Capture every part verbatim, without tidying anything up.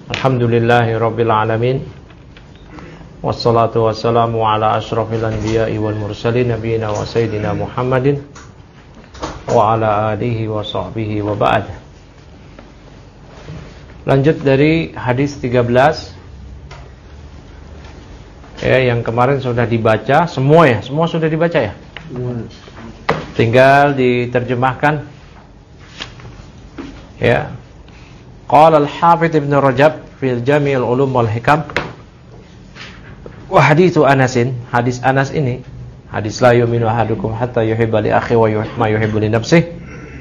Alhamdulillahi Rabbil Alamin. Wassalatu wassalamu ala ashrafil anbiya'i wal mursalin nabiyina wa sayyidina Muhammadin wa ala alihi wa sahbihi wa ba'd. Lanjut dari hadis tiga belas ya, yang kemarin sudah dibaca semua ya, semua sudah dibaca ya. Tinggal diterjemahkan ya. Qala al-Hafidz Ibn Rajab fil Jami'ul Ulum wal Hikam wa haditsu Anasin, hadis Anas ini, hadis la yu'minu ahadukum hatta yuhibba li akhihi wa ma yuhibbu li nafsihi,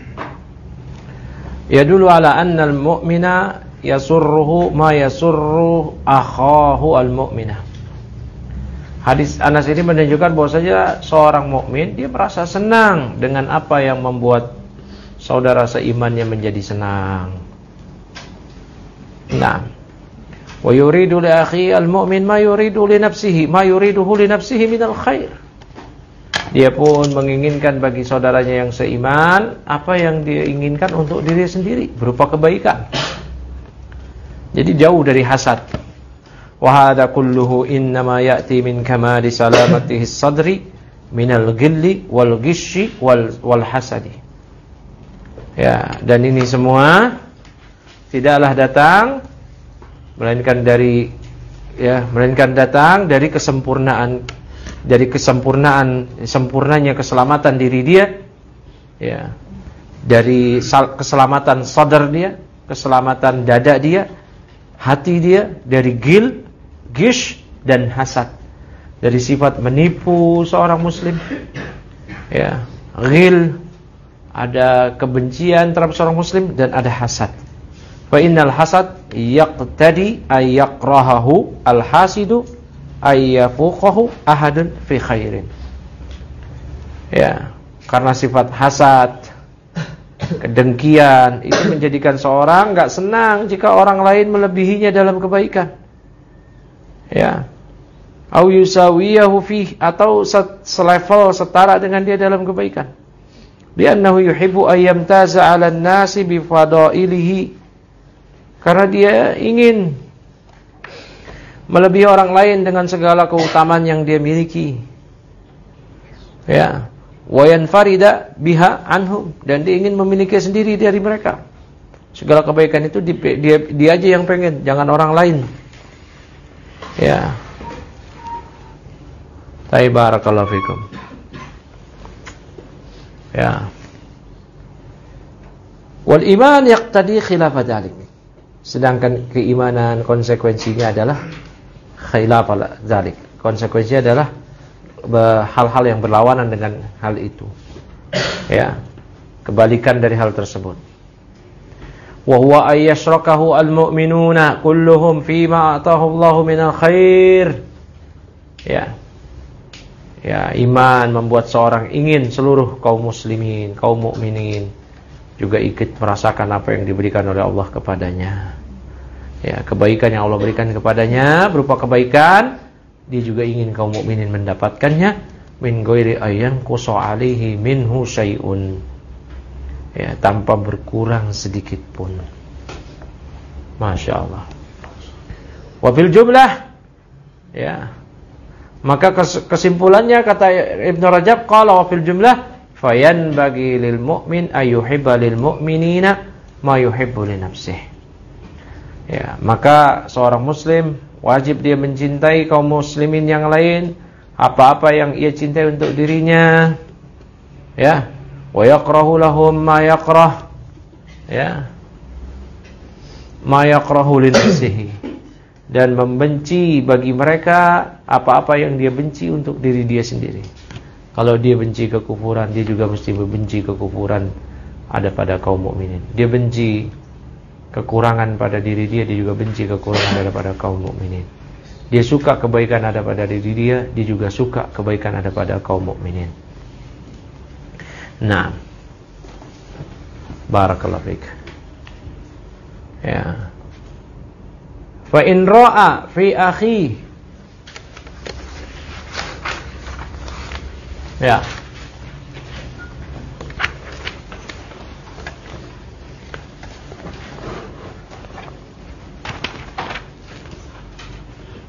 yadullu ala anna al-mu'mina yasurruhu ma yasurru akhahu al-mu'mina. Hadis Anas ini menunjukkan bahwasanya seorang mukmin dia merasa senang dengan apa yang membuat saudara seimannya menjadi senang. Nah, wa yuridu li akhi al-mu'min ma yuridu li nafsihi ma yuriduhu li nafsihi minal khair. Dia pun menginginkan bagi saudaranya yang seiman apa yang dia inginkan untuk diri sendiri berupa kebaikan. Jadi jauh dari hasad. Wa hadza kulluhu innama ya'ti min kamali salamatihi sadri minal ghilli wal ghishi wal wal hasadi. Ya, dan ini semua tidaklah datang melainkan dari ya melainkan datang dari kesempurnaan dari kesempurnaan sempurnanya keselamatan diri dia ya, dari keselamatan sadar dia, keselamatan dada dia, hati dia, dari gil, gish dan hasad, dari sifat menipu seorang muslim ya. Gil ada kebencian terhadap seorang muslim dan ada hasad. Fa innal hasad yaqtadi ay yakrahahu al-hasidu ay yafuqahu ahadun fi khairin. Ya, karena sifat hasad, kedengkian itu menjadikan seorang enggak senang jika orang lain melebihinya dalam kebaikan. Ya. Au yusawiyahu fi, atau selevel setara dengan dia dalam kebaikan. Li'annahu yuhibbu ayyamtaza 'alan nasi bi fadailihi. Karena dia ingin melebihi orang lain dengan segala keutamaan yang dia miliki. Ya, wa yanfarida biha anhum, dan dia ingin memiliki sendiri dari mereka. Segala kebaikan itu dia, dia, dia aja yang pengen, jangan orang lain. Ya. Barakallahu fikum. Ya. Wal iman yaqtadi khilafa dzalik. Sedangkan keimanan konsekuensinya adalah khilaf dzalik. Konsekuensinya adalah hal-hal yang berlawanan dengan hal itu. Ya. Kebalikan dari hal tersebut. Wa huwa ayyashrakahu al-mu'minuna kulluhum fima atahu Allahu minal khair. Ya. Ya, iman membuat seorang ingin seluruh kaum muslimin, kaum mukminin juga ikut merasakan apa yang diberikan oleh Allah kepadanya. Ya, kebaikan yang Allah berikan kepadanya berupa kebaikan, dia juga ingin kaum mukminin mendapatkannya min ghairi ayyan qusa alaihi minhu syai'un. Ya, tanpa berkurang sedikit pun. Masya Allah. Wa bil jumlah, ya, maka kesimpulannya kata Ibn Rajab, qala wa fil jumlah fayan bagi lil mu'min ayyuhibba lil mu'minina ma yuhibbu li nafsihi. Ya, maka seorang muslim wajib dia mencintai kaum muslimin yang lain apa-apa yang ia cintai untuk dirinya. Ya, wa yakrahu lahum ma yakrah. Ya. Ma yakrahu li nafsihi, dan membenci bagi mereka apa-apa yang dia benci untuk diri dia sendiri. Kalau dia benci kekufuran, dia juga mesti membenci kekufuran ada pada kaum mukminin. Dia benci kekurangan pada diri dia, dia juga benci kekurangan ada pada kaum mukminin. Dia suka kebaikan ada pada diri dia, dia juga suka kebaikan ada pada kaum mukminin. Nah, barakallahu fiik. Ya. Fa in ra'a fi akhi, ya,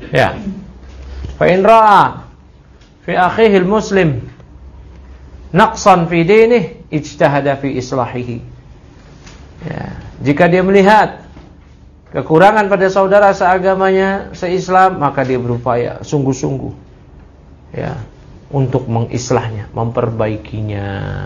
Ya. Fa in ra'a fi akhihi al-muslim naqsan fi dinihi ijtahada fi islahihi. Ya, jika dia melihat kekurangan pada saudara seagamanya, seislam, maka dia berupaya sungguh-sungguh ya untuk mengislahnya, memperbaikinya.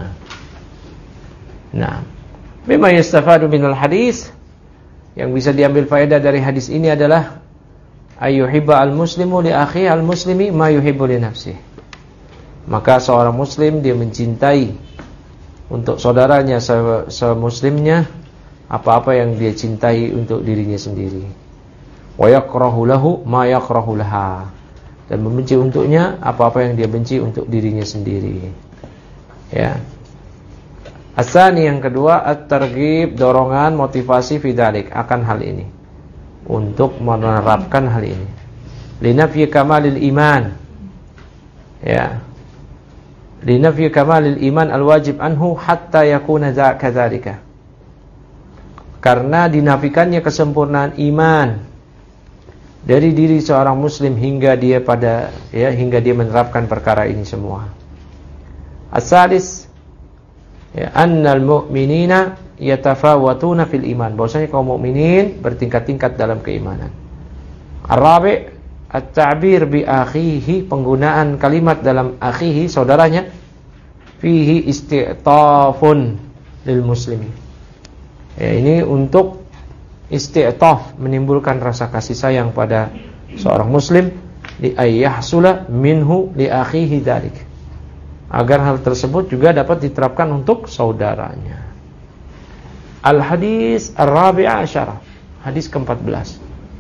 Nah, mimma yastafadu minal hadis, yang bisa diambil faedah dari hadis ini adalah ayyuhibba al-muslimu li akhihi al-muslimi ma yuhibbu li nafsihi. Maka seorang muslim dia mencintai untuk saudaranya semuslimnya apa-apa yang dia cintai untuk dirinya sendiri. Wa yakrahu lahu ma yakrahu laha, dan membenci untuknya apa-apa yang dia benci untuk dirinya sendiri. Ya. Asani yang kedua, at-targhib, dorongan, motivasi fi dzalik, akan hal ini, untuk menerapkan hal ini. Linafyi kamalil iman. Ya. Linafyi kamalil iman al-wajib anhu hatta yakuna kadzalika. Karena dinafikannya kesempurnaan iman dari diri seorang muslim hingga dia pada ya hingga dia menerapkan perkara ini semua. As-salis, ya, annal mu'minina yatafawatuna fil iman, bahwasanya kaum mukminin bertingkat-tingkat dalam keimanan. Ar-rabi', at-ta'bir bi akhihi, penggunaan kalimat dalam akhihi, saudaranya, fihi isti'tafun lil muslimin. Ya, ini untuk isti'taf, menimbulkan rasa kasih sayang pada seorang muslim, li ayyahsula minhu li akhihi dzalik, agar hal tersebut juga dapat diterapkan untuk saudaranya. Al-hadis ar-rabi'a asyara, hadis keempat belas.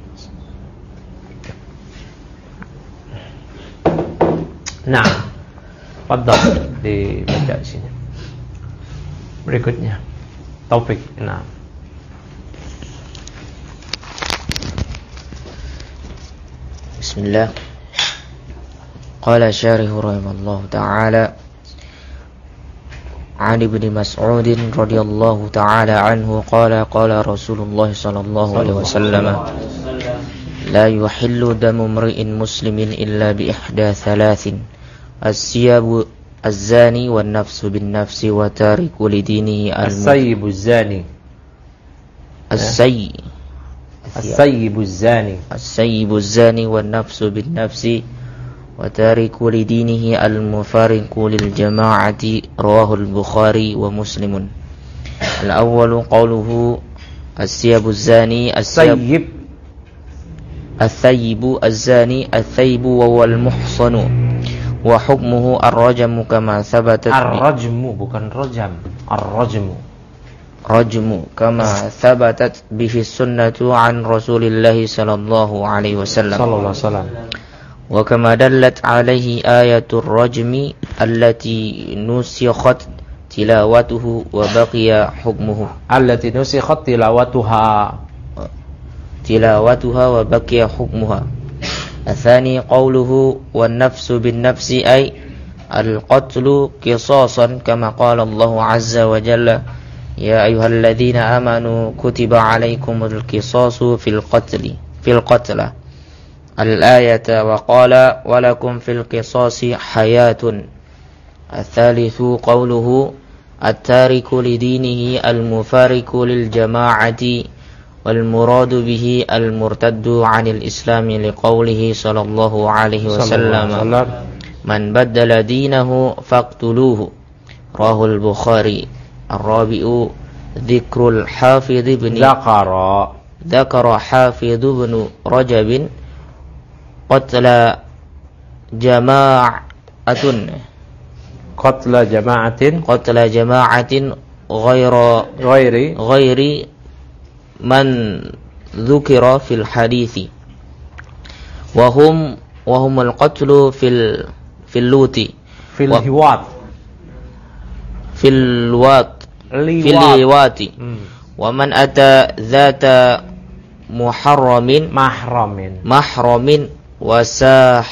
Nah, fadhal dibaca di sini. Berikutnya Taufik. Nah. Bismillah. Qala syarih rahimahullah ta'ala an ibni Mas'udin radhiyallahu ta'ala anhu qala qala Rasulullah sallallahu alaihi wasallam la yuhillu damu mri'in muslimin illa bi ihda thalathin as-siyabu az-zani wan nafsu bin nafsi wa tariku lidinihi as-sayyibu az-zani as-sayy as-sayyibu az-zani as-sayyibu az-zani wan nafsu bin nafsi wa tariku lidinihi al-mufariqu lil jama'ati, rawahu al-Bukhari wa Muslimun. Al-awwalu qawluhu as-siyabu az-zani as-sayyib as-sayyibu az-zani as-sayyibu wa huwa al-muhsanu wa hukmuhu ar-rajmu kama thabatat ar-rajmu, bukan rajam, ar-rajmu rajmu kama thabatat bihi sunnatu an Rasulillah sallallahu alaihi wasallam sallallahu alaihi wasallam wa kama dallat alaihi ayatul rajmi allati nusikhat tilawatuhu wa baqiya hukmuhu allati nusikhat tilawatuha tilawatuha wa baqiya hukmuha. الثاني قوله والنفس بالنفس أي القتل قصاصا كما قال الله عز وجل يا أيها الذين آمنوا كتب عليكم القصاص في القتل في القتلى الآية وقال ولكم في القصاص حياة. الثالث قوله التارك لدينه المفارق للجماعة والمراد به المرتد عن الإسلام لقوله صلى الله عليه وسلم من بدل دينه فاقتلوه، رواه البخاري. الرابع ذكر الحافظ بن ذكر ذكر حافظ بن رجب قتل جماعة قتل جماعة قتل جماعة غير غير غير من ذكر في الحديث وهم وهم القتل في ال في اللوط في الهوات في الوات في اللوات ومن أتى ذات محرم محرم محرم وساح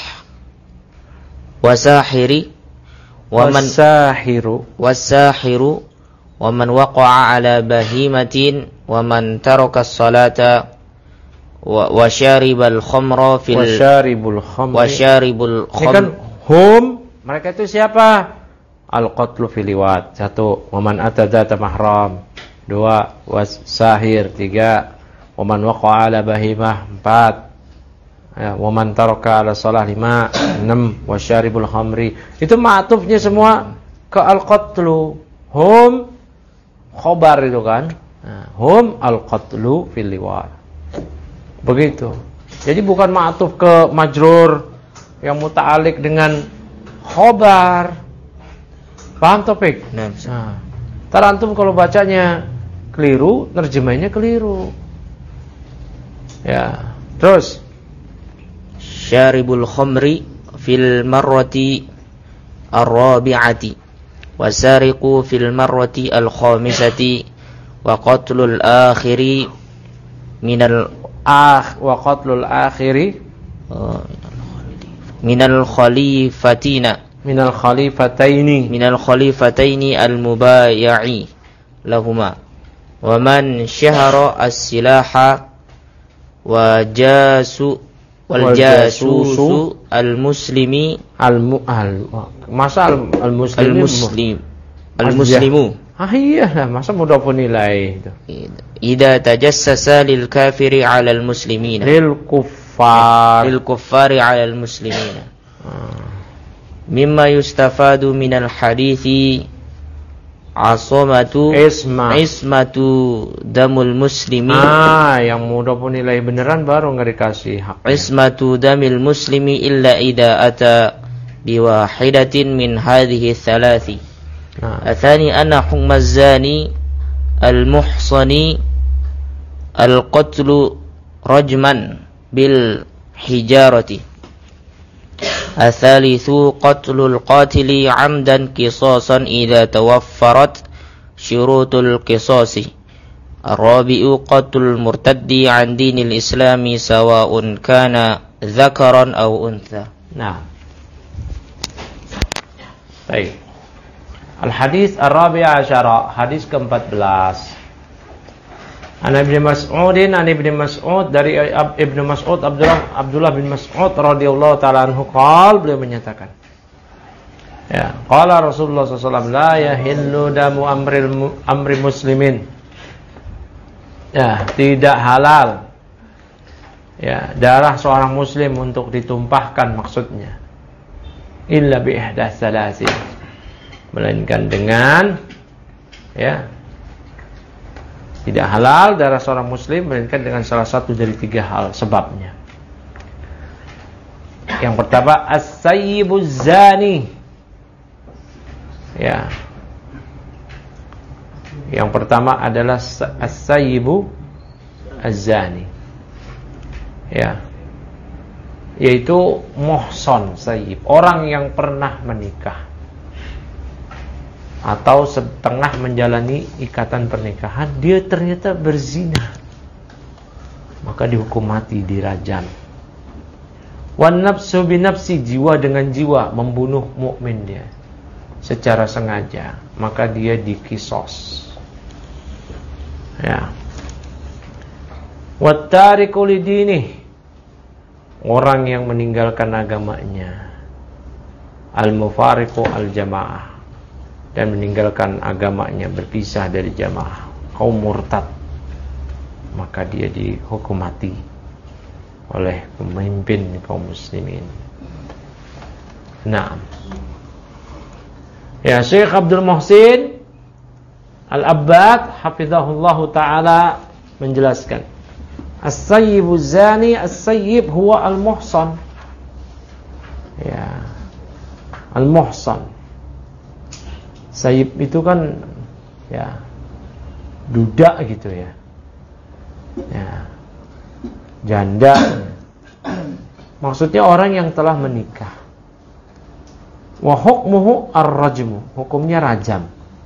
وساحر ومن والساحر والساحر ومن وقع على بهيمة ومن ترك الصلاة wa wasyaribal khamra fil wasyaribul khamri wasyaribul kham. Ini kan hum, mereka itu siapa? Al-qatlu fil liwat. Satu, waman atadzata mahram. Dua, wasahir. Tiga, waman waqa'a ala bahimah. Empat, ya, waman taraka ala salah. Lima, enam, wasyaribul khamri. Itu ma'tufnya semua ke al-qatlu. Hum khobar itu kan. Nah, hum al-qatlu fil liwat. Begitu. Jadi bukan ma'tuf ke majrur yang muta'alliq dengan khobar. Paham topik? Nah, nah. Tarantum kalau bacanya keliru, nerjemahnya keliru. Ya. Terus syaribul khamri fil marrati ar-rabi'ati wasariqu fil marrati al-khamisati wa qatlul akhiri minal ah wa qatlul akhiri uh, minal khalifatina minal khalifataini minal khalifataini al-mubayi'i lahuma wa man syahara as-silaha wa jasu wal jasusu al-muslimi al al masa al-muslim al-muslim al-muslimu ah iya masa mudhafun ilaihi itu idza tajassasa lil kafiri 'ala al-muslimina lil kuffar lil kuffari 'ala al-muslimina mimma yustafadu minal hadithi asomatu isma ismatu damul muslimi ah yang mudhafun ilaihi beneran baru enggak dikasih hak ismatu damil muslimi illa idza ata biwahidatin min hadhihi thalathi nah. Athani anna hukmaz zani al-muhsani al-qatlu rajman bil hijarati. Athalithu qatlul qatili 'amdan qisasan idza tawaffarat syurutul qisasi. Ar-rabi'u qatlul murtaddi 'an dinil islami sawa'un kana dzakaran aw untha. Nah. Baik. Al-hadis ar-rabi' asyara, hadis ke-empat belas. An Ibnu Mas'udin, an Ibnu Mas'ud dari Ibnu Mas'ud Abdullah Abdullah bin Mas'ud radhiyallahu taala anhu qala, beliau menyatakan ya, qala Rasulullah sallallahu alaihi wasallam la yahillu damu amril amri muslimin. Ya, tidak halal ya darah seorang muslim untuk ditumpahkan maksudnya illa bi ihdas salasin, melainkan dengan ya tidak halal darah seorang muslim melainkan dengan salah satu dari tiga hal sebabnya. Yang pertama as-sayyibuz zani. Ya. Yang pertama adalah as-sayyibu az-zani. Ya. Yaitu muhsan sayyib, orang yang pernah menikah atau setengah menjalani ikatan pernikahan, dia ternyata berzina, maka dihukum mati, dirajam. Wan nafsu binafsi, jiwa dengan jiwa, membunuh mukmin dia secara sengaja, maka dia dikisos. Ya. Wat tariku lidini, orang yang meninggalkan agamanya. Al mufariqu al jamaah, dan meninggalkan agamanya, berpisah dari jamaah, kaum murtad, maka dia dihukum mati oleh pemimpin kaum muslimin. Nah, ya, Syekh Abdul Muhsin Al-Abbad hafizahullahu taala menjelaskan, as-sayyibu zani, as-sayyib huwa al-muhsan. Ya, al-muhsan. Sayyib itu kan ya duda gitu ya. Ya. Janda. Maksudnya orang yang telah menikah. Wa hukmuhu ar-rajmu, hukumnya rajam.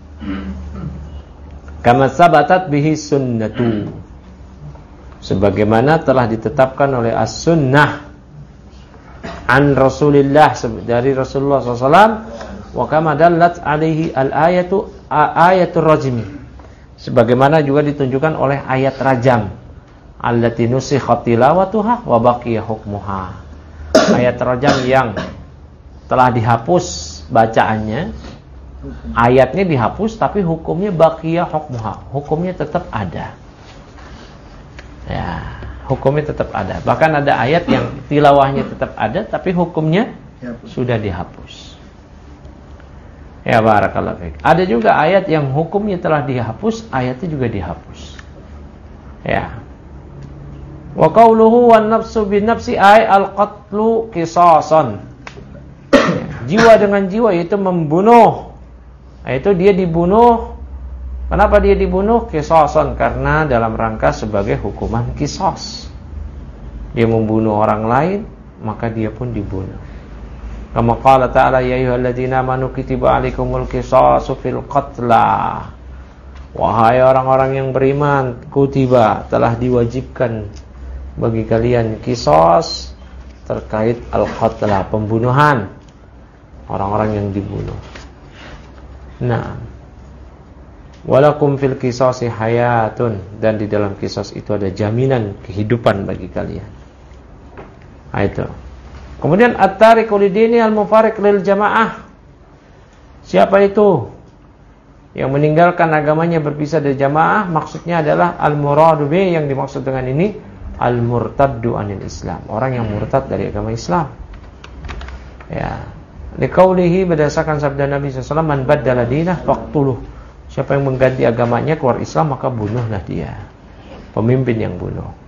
Kama sabatat bihi sunnatu, sebagaimana telah ditetapkan oleh as-sunnah an Rasulillah, dari Rasulullah sallallahu alaihi wasallam. Wa kama dallat alaihi al-ayatu ayatul rajmi, sebagaimana juga ditunjukkan oleh ayat rajam. allati nusikhat tilawatuha wa baqiya hukmuha. Ayat rajam yang telah dihapus bacaannya, ayatnya dihapus tapi hukumnya baqiya hukmuha, hukumnya tetap ada. Ya, hukumnya tetap ada. Bahkan ada ayat yang tilawahnya tetap ada tapi hukumnya sudah dihapus. Ya, barakallahu fiik. Ada juga ayat yang hukumnya telah dihapus, ayatnya juga dihapus. Ya. Wa qauluhu wan nafsu bin nafsi ay al-qatlu qisasan. Ya. Jiwa dengan jiwa itu membunuh. Itu dia dibunuh. Kenapa dia dibunuh? Qisasan, karena dalam rangka sebagai hukuman qisas. Dia membunuh orang lain, maka dia pun dibunuh. Kama qala ta'ala ya ayyuhalladzina amanu kutiba 'alaikumul qisasu fil qatla. Wahai orang-orang yang beriman, kutiba, telah diwajibkan bagi kalian qisas terkait al-qatla, pembunuhan orang-orang yang dibunuh. Nah, walakum fil qisasi hayatun, dan di dalam qisas itu ada jaminan kehidupan bagi kalian. Nah, itu. Kemudian at-tariqu lidini al-mufariq lil jamaah. Siapa itu yang meninggalkan agamanya berpisah dari jamaah? Maksudnya adalah al-muradu bi, yang dimaksud dengan ini al-murtaddu anil Islam, orang yang murtad dari agama Islam. Ya. Liqaulihi, berdasarkan sabda Nabi sallallahu alaihi wasallam, man baddala dinah faqtuluh. Siapa yang mengganti agamanya keluar Islam, maka bunuhlah dia. Pemimpin yang bunuh.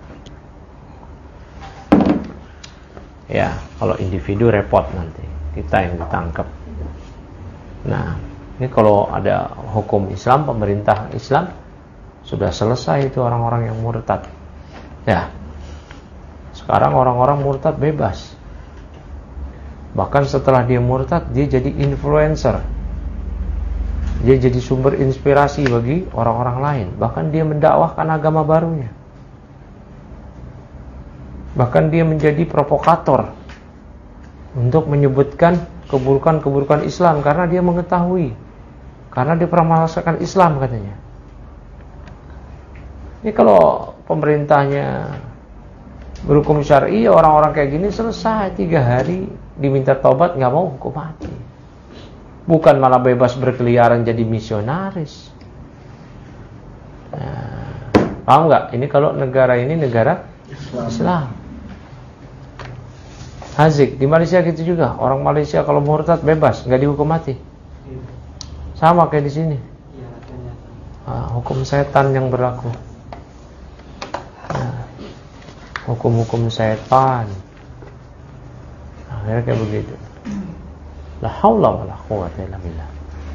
Ya, kalau individu repot nanti, kita yang ditangkap. Nah, ini kalau ada hukum Islam, pemerintah Islam, sudah selesai itu orang-orang yang murtad. Ya, sekarang orang-orang murtad bebas. Bahkan setelah dia murtad, dia jadi influencer. Dia jadi sumber inspirasi bagi orang-orang lain. Bahkan dia mendakwahkan agama barunya. Bahkan dia menjadi provokator untuk menyebutkan keburukan-keburukan Islam karena dia mengetahui, karena dia pernah merasakan Islam katanya. Ini kalau pemerintahnya berhukum syar'i, orang-orang kayak gini selesai, tiga hari diminta taubat, nggak mau hukum mati. Bukan malah bebas berkeliaran jadi misionaris. Nah, paham nggak? Ini kalau negara ini negara Islam. Islam. Hazik, di Malaysia gitu juga. Orang Malaysia kalau murtad bebas, nggak dihukum mati. Sama kayak di sini. Nah, hukum setan yang berlaku. Nah, hukum-hukum setan. Akhirnya kayak begitu. La haula wala quwwata illa billah.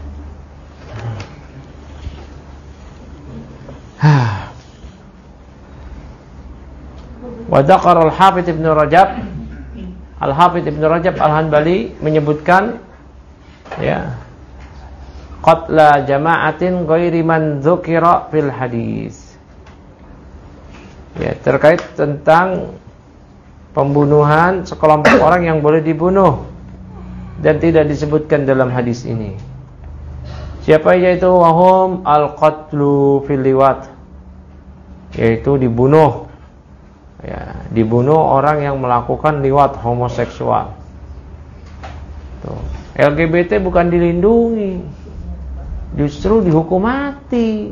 Wa dzakara al-Hafidz Ibnu Rajab, Al-Hafidz Ibnu Rajab Al-Hanbali menyebutkan, ya, qatla jama'atin ghairi man dzukira fil hadis. Ya, terkait tentang pembunuhan sekelompok orang yang boleh dibunuh dan tidak disebutkan dalam hadis ini. Siapa yaitu wahum al-qatlu fil liwat, yaitu dibunuh, ya, dibunuh orang yang melakukan liwat, homoseksual. Tuh. L G B T bukan dilindungi, justru dihukum mati.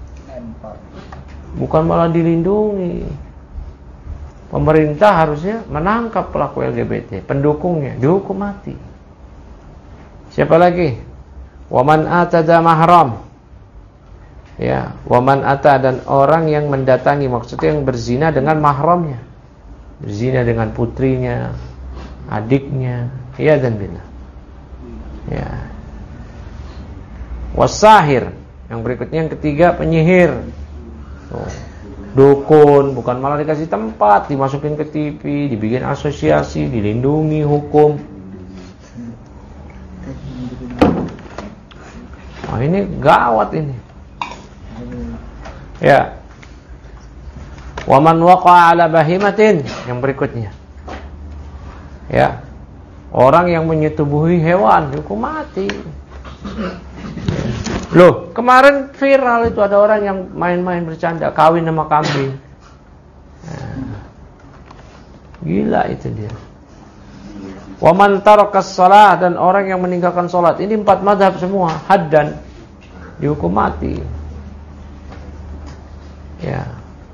Bukan malah dilindungi. Pemerintah harusnya menangkap pelaku L G B T, pendukungnya dihukum mati. Siapa lagi? Waman atada mahram. Ya, waman ata, dan orang yang mendatangi, maksudnya yang berzina dengan mahramnya. Berzina dengan putrinya, adiknya, ya dan bila. Ya. Wasahir, yang berikutnya yang ketiga penyihir. Tuh. Dukun, bukan malah dikasih tempat, dimasukin ke T V, dibikin asosiasi, dilindungi hukum. Nah, ini gawat ini. Ya. Waman waqa'a ala bahimatin, yang berikutnya. Ya. Orang yang menyetubuhi hewan dihukum mati. Loh, kemarin viral itu ada orang yang main-main bercanda kawin sama kambing. Nah, gila itu dia. Wa man tarakas shalah, dan orang yang meninggalkan salat. Ini empat mazhab semua, haddan, dihukum mati. Ya.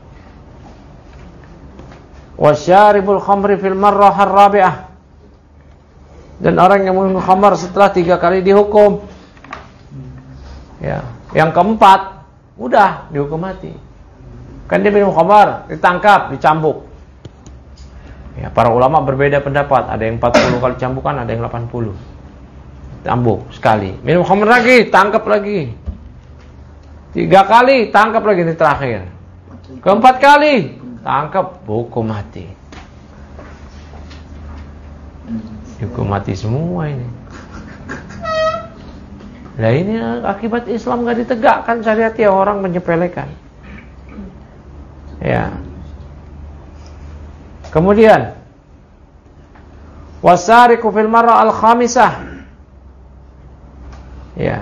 Wa syaribul khamri fil marrah ar-rabi'ah, dan orang yang minum khamar setelah tiga kali dihukum. Ya, yang keempat udah dihukum mati. Kan dia minum khamar, ditangkap, dicambuk. Ya, para ulama berbeda pendapat. Ada yang empat puluh kali cambukan, ada yang delapan puluh. Cambuk sekali. Minum khamar lagi, tangkap lagi. Tiga kali, tangkap lagi, ini terakhir. Keempat kali, tangkap, hukum mati. Hukum mati semua ini. Nah ini akibat Islam gak ditegakkan syariat, ya orang menyepelekan. Ya. Kemudian wasariqu fil marra al-khamisah. Ya.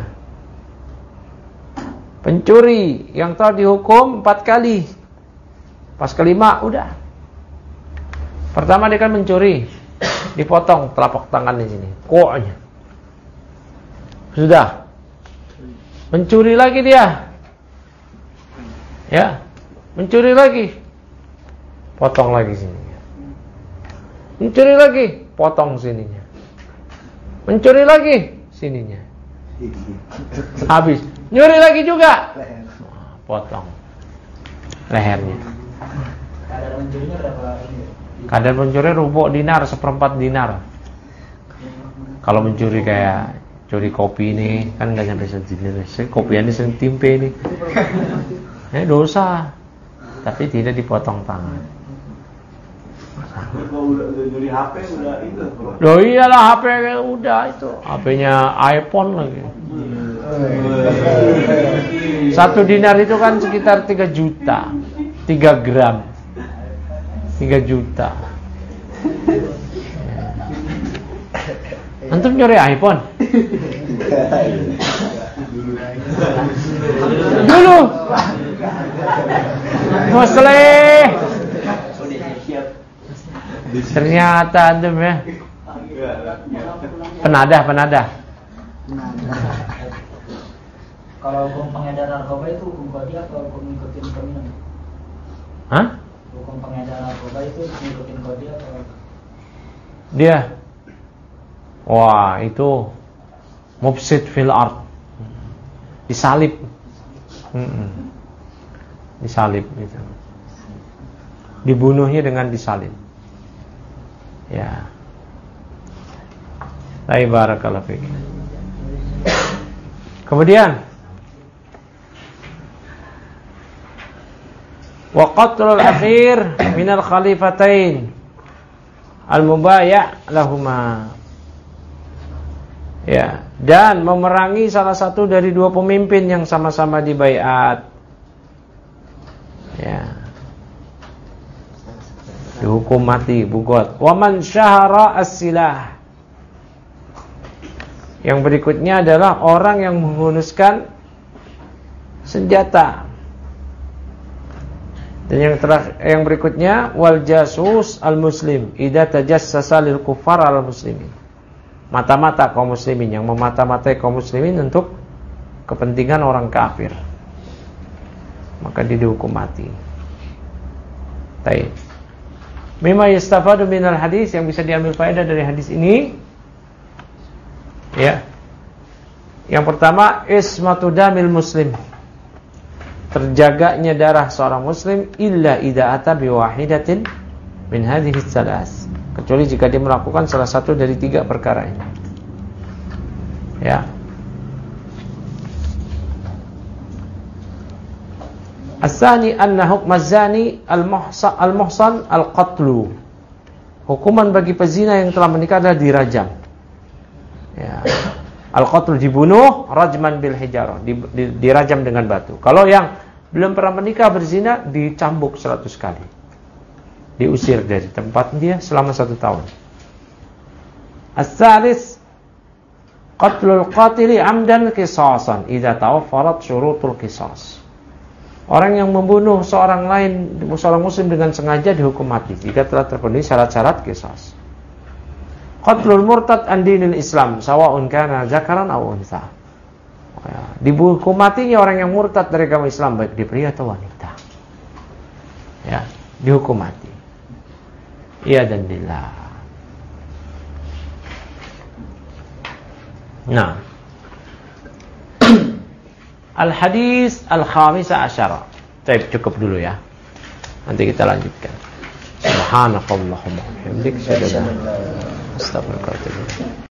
Pencuri yang telah dihukum empat kali. Pas kelima udah. Pertama dia kan mencuri, dipotong telapak tangan di sini, koknya. Sudah. Mencuri lagi dia. Ya. Mencuri lagi. Potong lagi sini. Mencuri lagi, potong sininya. Mencuri lagi, sininya. Habis. Nyuri lagi juga, potong lehernya. Kadar mencurinya berapa ini? Kadar mencuri rubuk dinar, seperempat dinar. Kalau mencuri kayak curi kopi ini, kan nggak sampai sedinar. Kopiannya sering timpe ini. Ini dosa, tapi tidak dipotong tangan. Kalau udah nyuri H P udah itu. Loh iyalah, H P udah itu. H P-nya iPhone lagi. Satu dinar itu kan sekitar tiga juta. tiga gram. tiga juta. Antum nyuri iPhone? Dulu. Musleh. Ternyata antum ya. Penadah, penadah. Kalau hukum pengedar narkoba itu hukum kodi atau hukum ngikutin peminum? Hah? Hukum pengedar narkoba itu ngikutin kodi atau? Dia. Wah, itu mufsid fil ard. Disalib. Mm-mm. Disalib gitu. Dibunuhnya dengan disalib. Ya. La barakallahu fiik. Kemudian wa qatlul akhir minal khalifatain al-mubaya' lahuma. Ya, dan memerangi salah satu dari dua pemimpin yang sama-sama dibaiat. Ya. Dihukum mati, bugot. Wa man syahara as-silah. Yang berikutnya adalah orang yang menghunuskan senjata. Dan yang terakhir, yang berikutnya wal jasus al-muslim idza tajassasa lil kuffar al-muslimin. Mata-mata kaum muslimin, yang memata-matai kaum muslimin untuk kepentingan orang kafir, maka dia dihukum mati. Baik. Mimma yastafadu minal hadis, yang bisa diambil faedah dari hadis ini, ya. Yang pertama, ismatu damil muslim, terjaganya darah seorang muslim illa idza ata bi wahidatin min hadhihi salas, kecuali jika dia melakukan salah satu dari tiga perkara ini. Ya. As-sani anna hukm az-zani al-muhsan al-muhsan al-qatlu. Hukuman bagi pezina yang telah menikah adalah dirajam. Ya. Al-qatlu dibunuh, rajman bil hijarah, di, di, dirajam dengan batu. Kalau yang belum pernah menikah berzina dicambuk seratus kali. Diusir dari tempat dia selama satu tahun. As-salis qatlul qatili amdan qisasan idza tawaffarat syurutul qisas. Orang yang membunuh seorang lain, seorang muslim dengan sengaja dihukum mati jika telah terpenuhi syarat-syarat qisas. Qatlul murtad an dinil Islam sawa'un kana zakaran aw untha. Ya, dihukum matinya orang yang murtad dari agama Islam baik dia pria atau wanita. Ya, dihukum mati. Iya dan billah. Nah, Al-hadis al-khamisa asyara. Baik, cukup dulu ya. Nanti kita lanjutkan. Subhanakallahumma wa bihamdika asyhadu an la ilaha illa anta astaghfiruka wa atubu ilaik.